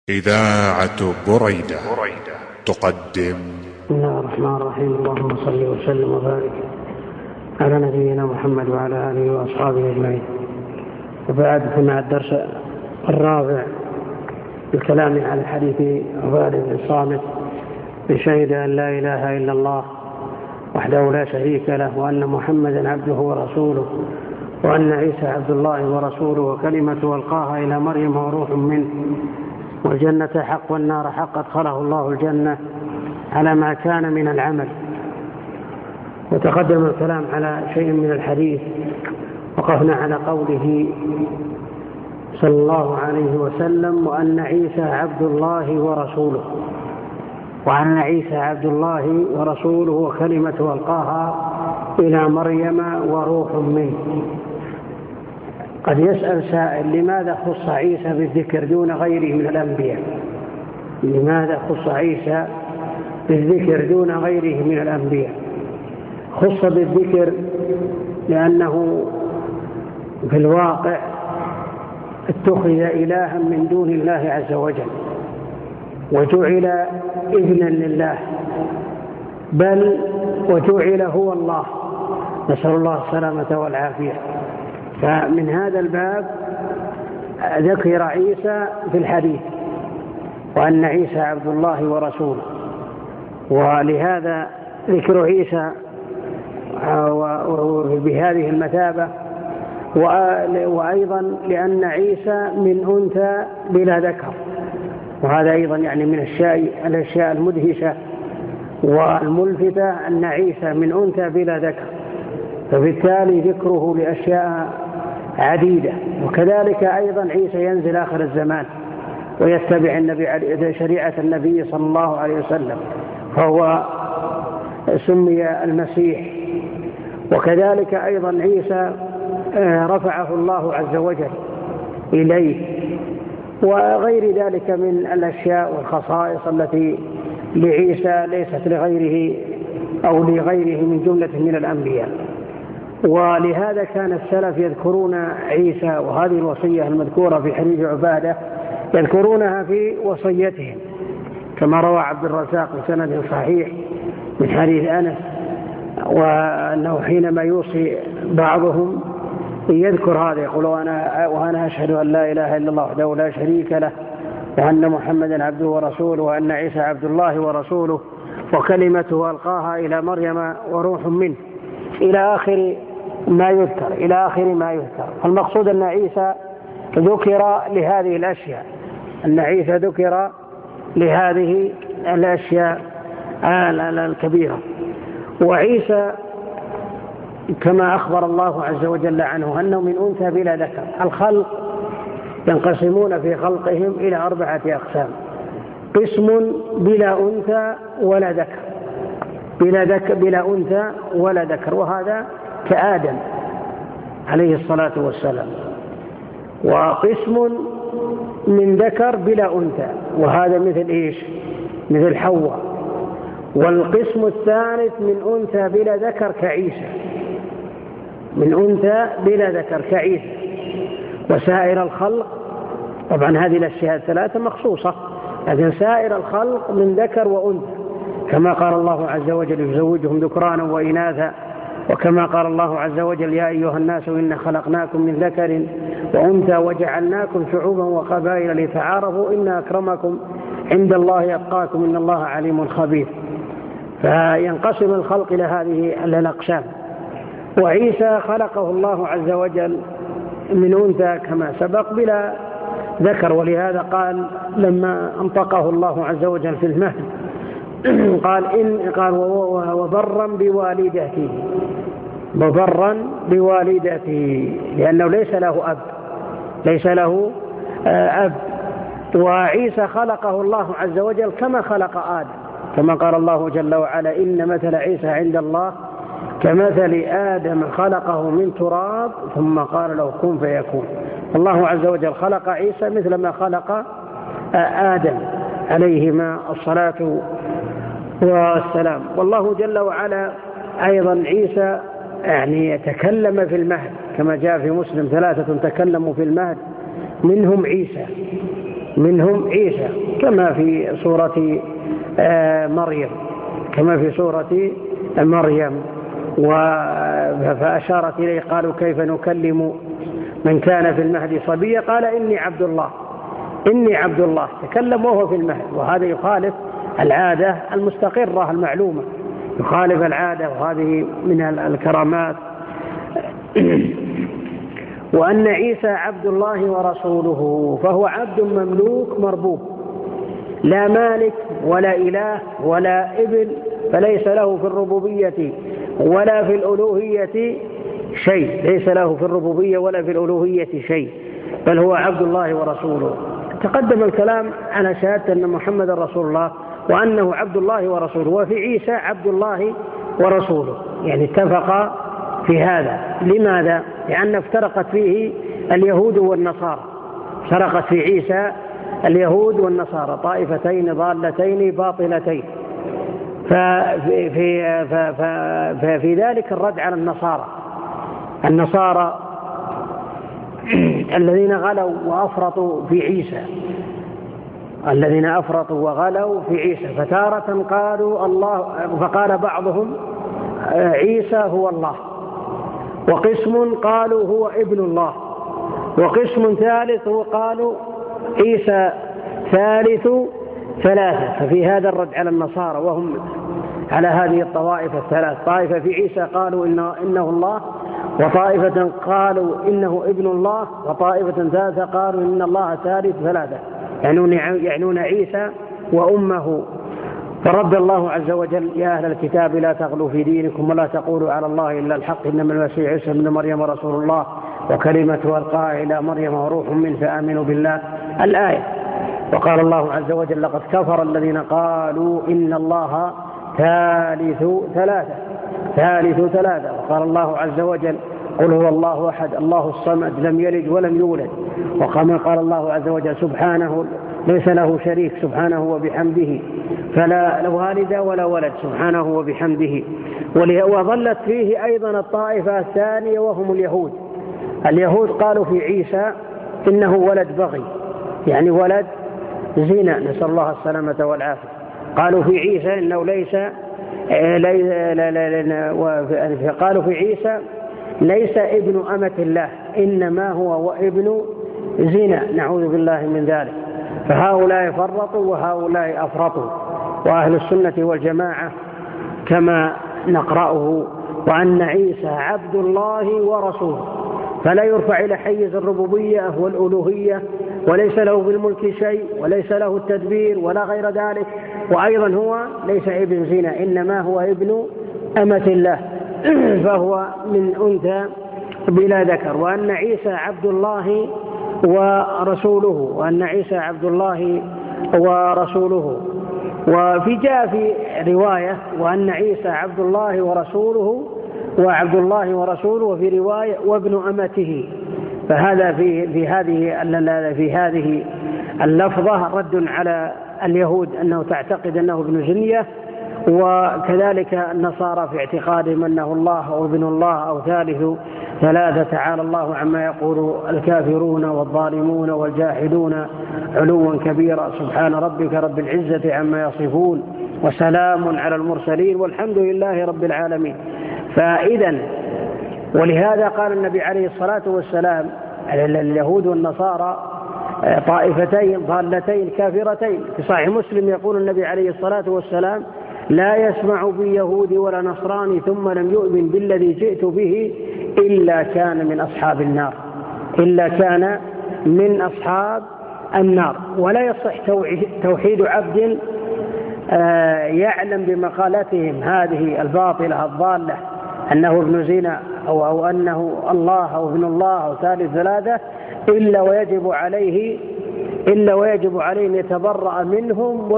إذاعة بريدة تقدم. بسم الله الرحمن الرحيم. اللهم صل وسلم وبارك على نبينا محمد وعلى آله وأصحابه أجمعين. وبعد، فمع الدرس الرابع بالكلام على حديث عبادة بن الصامت بشهد أن لا إله إلا الله وحده لا شريك له وأن محمدا عبده ورسوله وأن عيسى عبد الله ورسوله وكلمته ألقاها إلى مريم وروح منه والجنة حق والنار حق أدخله الله الجنة على ما كان من العمل. وتقدم الكلام على شيء من الحديث، وقفنا على قوله صلى الله عليه وسلم وأن عيسى عبد الله ورسوله، وأن عيسى عبد الله ورسوله وكلمته ألقاها إلى مريم وروح منه. قد يسأل سائل: لماذا خص عيسى بالذكر دون غيره من الأنبياء؟ لماذا خص عيسى بالذكر دون غيره من الأنبياء؟ خص بالذكر لأنه في الواقع اتخذ إلها من دون الله عز وجل، وجعل ابنا لله، بل وجعل هو الله، نسأل الله السلامة والعافية. فمن هذا الباب ذكر عيسى في الحديث وأن عيسى عبد الله ورسوله، ولهذا ذكر عيسى بهذه المثابة. وأيضا لأن عيسى من أنثى بلا ذكر، وهذا أيضا يعني من الأشياء المدهشة والملفتة أن عيسى من أنثى بلا ذكر، فبالتالي ذكره لأشياء عديدة. وكذلك أيضا عيسى ينزل آخر الزمان ويتبع شريعة النبي صلى الله عليه وسلم، فهو سمي المسيح. وكذلك أيضا عيسى رفعه الله عز وجل إليه، وغير ذلك من الأشياء والخصائص التي لعيسى ليست لغيره أو لغيره من جملة من الأنبياء. ولهذا كان السلف يذكرون عيسى، وهذه الوصية المذكورة في حديث عبادة يذكرونها في وصيتهم، كما روى عبد الرزاق بسند صحيح من حديث أنس، وأنه حينما يوصي بعضهم يذكر هذا، يقول: وأنا أشهد أن لا إله إلا الله وحده لا شريك له وأن محمدا عبده ورسوله وأن عيسى عبد الله ورسوله وكلمته ألقاها إلى مريم وروح منه، إلى آخر ما يذكر. المقصود أن عيسى ذكر لهذه الأشياء، الكبيرة. وعيسى كما أخبر الله عز وجل عنه أنه من أنثى بلا ذكر. الخلق ينقسمون في خلقهم إلى 4 أقسام: قسم بلا أنثى ولا ذكر، وهذا كآدم عليه الصلاة والسلام. وقسم من ذكر بلا أنثى، وهذا مثل حواء. والقسم الثالث من أنثى بلا ذكر كعيسى. وسائر الخلق، طبعا هذه الأشياء 3 مخصوصة، لكن سائر الخلق من ذكر وأنثى، كما قال الله عز وجل: يزوجهم ذكرانا وإناثا. وكما قال الله عز وجل: يا أيها الناس إنا خلقناكم من ذكر وأنثى وجعلناكم شعوبا وقبائل لتعارفوا إن أكرمكم عند الله أتقاكم إن الله عليم خبير. فينقسم الخلق إلى هذه الأقسام. وعيسى خلقه الله عز وجل من أنثى كما سبق بلا ذكر، ولهذا قال لما أنطقه الله عز وجل في المهد قال وبرا بوالدته، لأنه ليس له أب. وعيسى خلقه الله عز وجل كما خلق آدم، كما قال الله جل وعلا: إن مثل عيسى عند الله كمثل آدم خلقه من تراب ثم قال له كن فيكون. الله عز وجل خلق عيسى مثل ما خلق آدم عليهما الصلاة والسلام. والله جل وعلا أيضا عيسى يتكلم في المهد، كما جاء في مسلم: 3 تكلموا في المهد منهم عيسى منهم عيسى كما في سورة مريم فأشارت إليه قالوا كيف نكلم من كان في المهد صبيا قال إني عبد الله تكلم وهو في المهد. وهذا يخالف العادة المستقرة المعلومة، يخالف العادة، وهذه من الكرامات. وأن عيسى عبد الله ورسوله، فهو عبد مملوك مربوب، لا مالك ولا إله ولا ابن، فليس له في الربوبية ولا في الألوهية شيء، ليس له في الربوبية ولا في الألوهية شيء، بل هو عبد الله ورسوله. تقدم الكلام على شهادة أن محمد رسول الله وأنه عبد الله ورسوله، وفي عيسى عبد الله ورسوله، يعني اتفق في هذا. لماذا؟ لأن افترقت فيه اليهود والنصارى، افترقت في عيسى اليهود والنصارى، طائفتين ضالتين باطلتين، ففي ذلك الرد على النصارى الذين غلوا وأفرطوا في عيسى، فتارة قالوا الله، فقال بعضهم عيسى هو الله، وقسم قالوا هو ابن الله، وقسم ثالث قالوا عيسى ثالث ثلاثة. ففي هذا الرد على النصارى وهم على هذه الطوائف الثلاث، طائفة في عيسى قالوا إنه الله، وطائفة قالوا إنه ابن الله، وطائفة ثالثة قالوا إن الله ثالث ثلاثة، يعنون عيسى وأمه. فرب الله عز وجل: يا أهل الكتاب لا تغلوا في دينكم ولا تقولوا على الله إلا الحق، إنما المسيح عيسى ابن مريم رسول الله وكلمته ألقاها إلى مريم وروح منه فآمنوا بالله. الآية. وقال الله عز وجل: لقد كفر الذين قالوا إن الله ثالث ثلاثة. وقال الله عز وجل: قل هو الله أحد الله الصمد لم يلد ولم يولد. وقال الله عز وجل: سبحانه ليس له شريك سبحانه وبحمده، فلا والد ولا ولد سبحانه وبحمده. وظلت فيه أيضا الطائفة الثانية وهم اليهود قالوا في عيسى إنه ولد بغي، يعني ولد زنا، نسأل الله السلامة والعافية. قالوا في عيسى إنه قالوا في عيسى ليس ابن أمة الله، إنما هو ابن زنا، نعوذ بالله من ذلك. فهؤلاء فرطوا وهؤلاء أفرطوا. وأهل السنة والجماعة كما نقرأه: وأن عيسى عبد الله ورسوله، فلا يرفع إلى حيز الربوبية والألوهية، وليس له في الملك شيء، وليس له التدبير ولا غير ذلك. وأيضا هو ليس ابن زنا، إنما هو ابن أمة الله، فهو من أنثى بلا ذكر. وأن عيسى عبد الله ورسوله، وفي جاء في رواية: وأن عيسى عبد الله ورسوله، وفي رواية: وابن أمته. فهذا في هذه اللفظة رد على اليهود أنه تعتقد أنه ابن زنية، وكذلك النصارى في اعتقادهم أنه الله أو ابن الله أو ثالث ثلاثة. تعالى الله عما يقول الكافرون والظالمون والجاحدون علوا كبيرا. سبحان ربك رب العزة عما يصفون، وسلام على المرسلين، والحمد لله رب العالمين. فإذا ولهذا قال النبي عليه الصلاة والسلام: اليهود والنصارى طائفتين ضالتين كافرتين. في صحيح مسلم يقول النبي عليه الصلاة والسلام: لا يسمع بي يهودي ولا نصراني ثم لم يؤمن بالذي جئت به إلا كان من أصحاب النار. ولا يصح توحيد عبد يعلم بمقالتهم هذه الباطلة الضالة أنه ابن زنا أو أنه الله أو ابن الله أو ثالث ثلاثة، إلا ويجب عليه أن يتبرأ منهم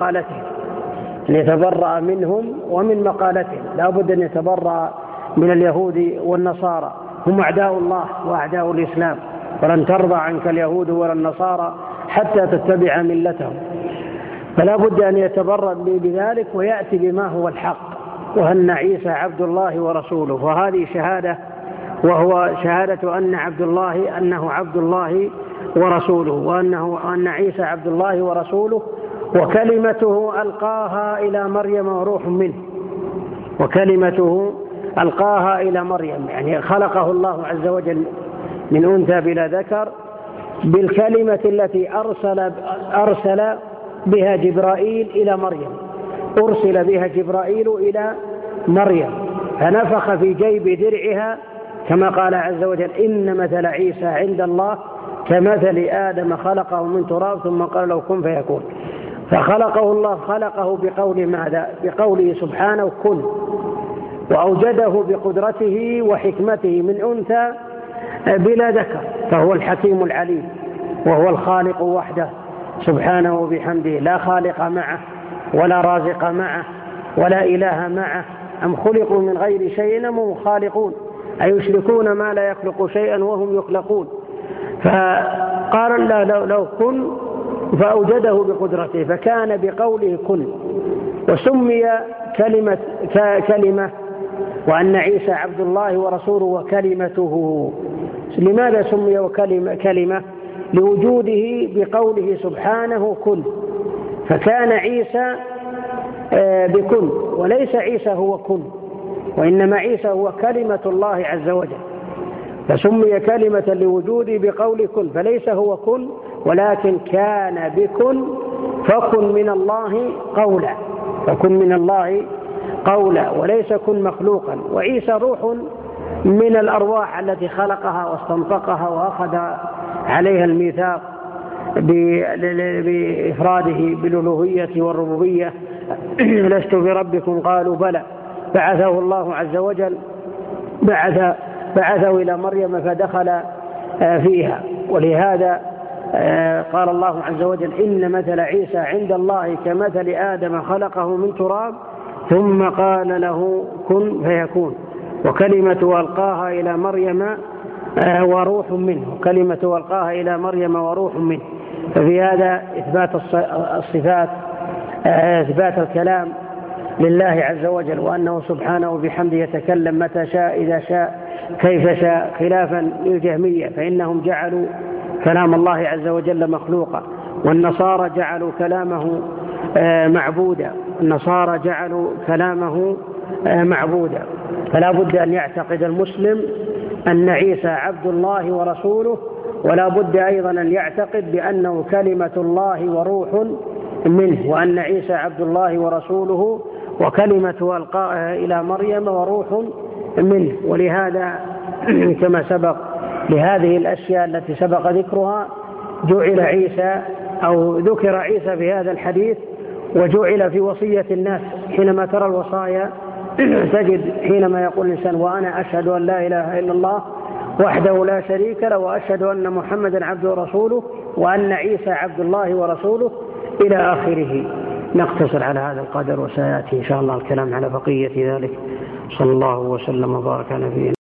ومن مقالتهم، لا بد أن يتبرأ من اليهود والنصارى، هم أعداء الله وأعداء الإسلام، ولن ترضى عنك اليهود ولا النصارى حتى تتبع ملتهم. فلا بد أن يتبرأ بذلك ويأتي بما هو الحق، وأن عيسى عبد الله ورسوله. وهذه شهادة، وهو شهادة أنه عبد الله ورسوله، وأن عيسى عبد الله ورسوله وكلمته ألقاها إلى مريم وروح منه. وكلمته ألقاها إلى مريم، يعني خلقه الله عز وجل من أنثى بلا ذكر بالكلمة التي أرسل بها جبرائيل إلى مريم، أرسل بها جبرائيل إلى مريم فنفخ في جيب درعها كما قال عز وجل: إن مثل عيسى عند الله كمثل آدم خلقه من تراب ثم قال له كن فيكون. فخلقه الله، خلقه بقول ماذا؟ بقوله سبحانه كن، وأوجده بقدرته وحكمته من أنثى بلا ذكر، فهو الحكيم العليم، وهو الخالق وحده سبحانه وبحمده، لا خالق معه ولا رازق معه ولا إله معه. أم خلقوا من غير شيء أم هم خالقون أيشركون ما لا يخلق شيئا وهم يخلقون. فقال لو كن فأوجده بقدرته فكان بقوله كن، وسمي كلمة وأن عيسى عبد الله ورسوله وكلمته. لماذا سمي كلمة؟ لوجوده بقوله سبحانه كن، فكان عيسى بكن، وليس عيسى هو كن، وإنما عيسى هو كلمة الله عز وجل، فسمي كلمة لوجوده بقول كن، فليس هو كن ولكن كان بكن، فكن من الله قولا، فكن من الله قولا، وليس كن مخلوقا. وعيسى روح من الأرواح التي خلقها واستنطقها وأخذ عليها الميثاق بإفراده بالألوهية والربوبية: لست بربكم قالوا بلى. بعثه الله عز وجل، بعثه إلى مريم فدخل فيها. ولهذا قال الله عز وجل: إن مثل عيسى عند الله كمثل آدم خلقه من تراب ثم قال له كن فيكون. وكلمة ألقاها إلى مريم وروح منه، كلمة ألقاها إلى مريم وروح منه. ففي هذا إثبات الصفات، إثبات الكلام لله عز وجل، وأنه سبحانه وبحمده يتكلم متى شاء إذا شاء كيف شاء، خلافا للجهمية فإنهم جعلوا كلام الله عز وجل مخلوقا، والنصارى جعلوا كلامه معبودا، النصارى جعلوا كلامه معبودا. فلا بد أن يعتقد المسلم أن عيسى عبد الله ورسوله، ولا بد أيضا أن يعتقد بأنه كلمة الله وروح منه، وأن عيسى عبد الله ورسوله وكلمة ألقاها إلى مريم وروح منه. ولهذا كما سبق لهذه الأشياء التي سبق ذكرها جعل عيسى أو ذكر عيسى في هذا الحديث، وجعل في وصية الناس. حينما ترى الوصايا تجد حينما يقول الإنسان: وأنا أشهد أن لا إله إلا الله وحده لا شريك له وأشهد أن محمدا عبده ورسوله وأن عيسى عبد الله ورسوله إلى آخره. نقتصر على هذا القدر، وسيأتي إن شاء الله الكلام على بقية ذلك. صلى الله وسلم وبارك على نبينا.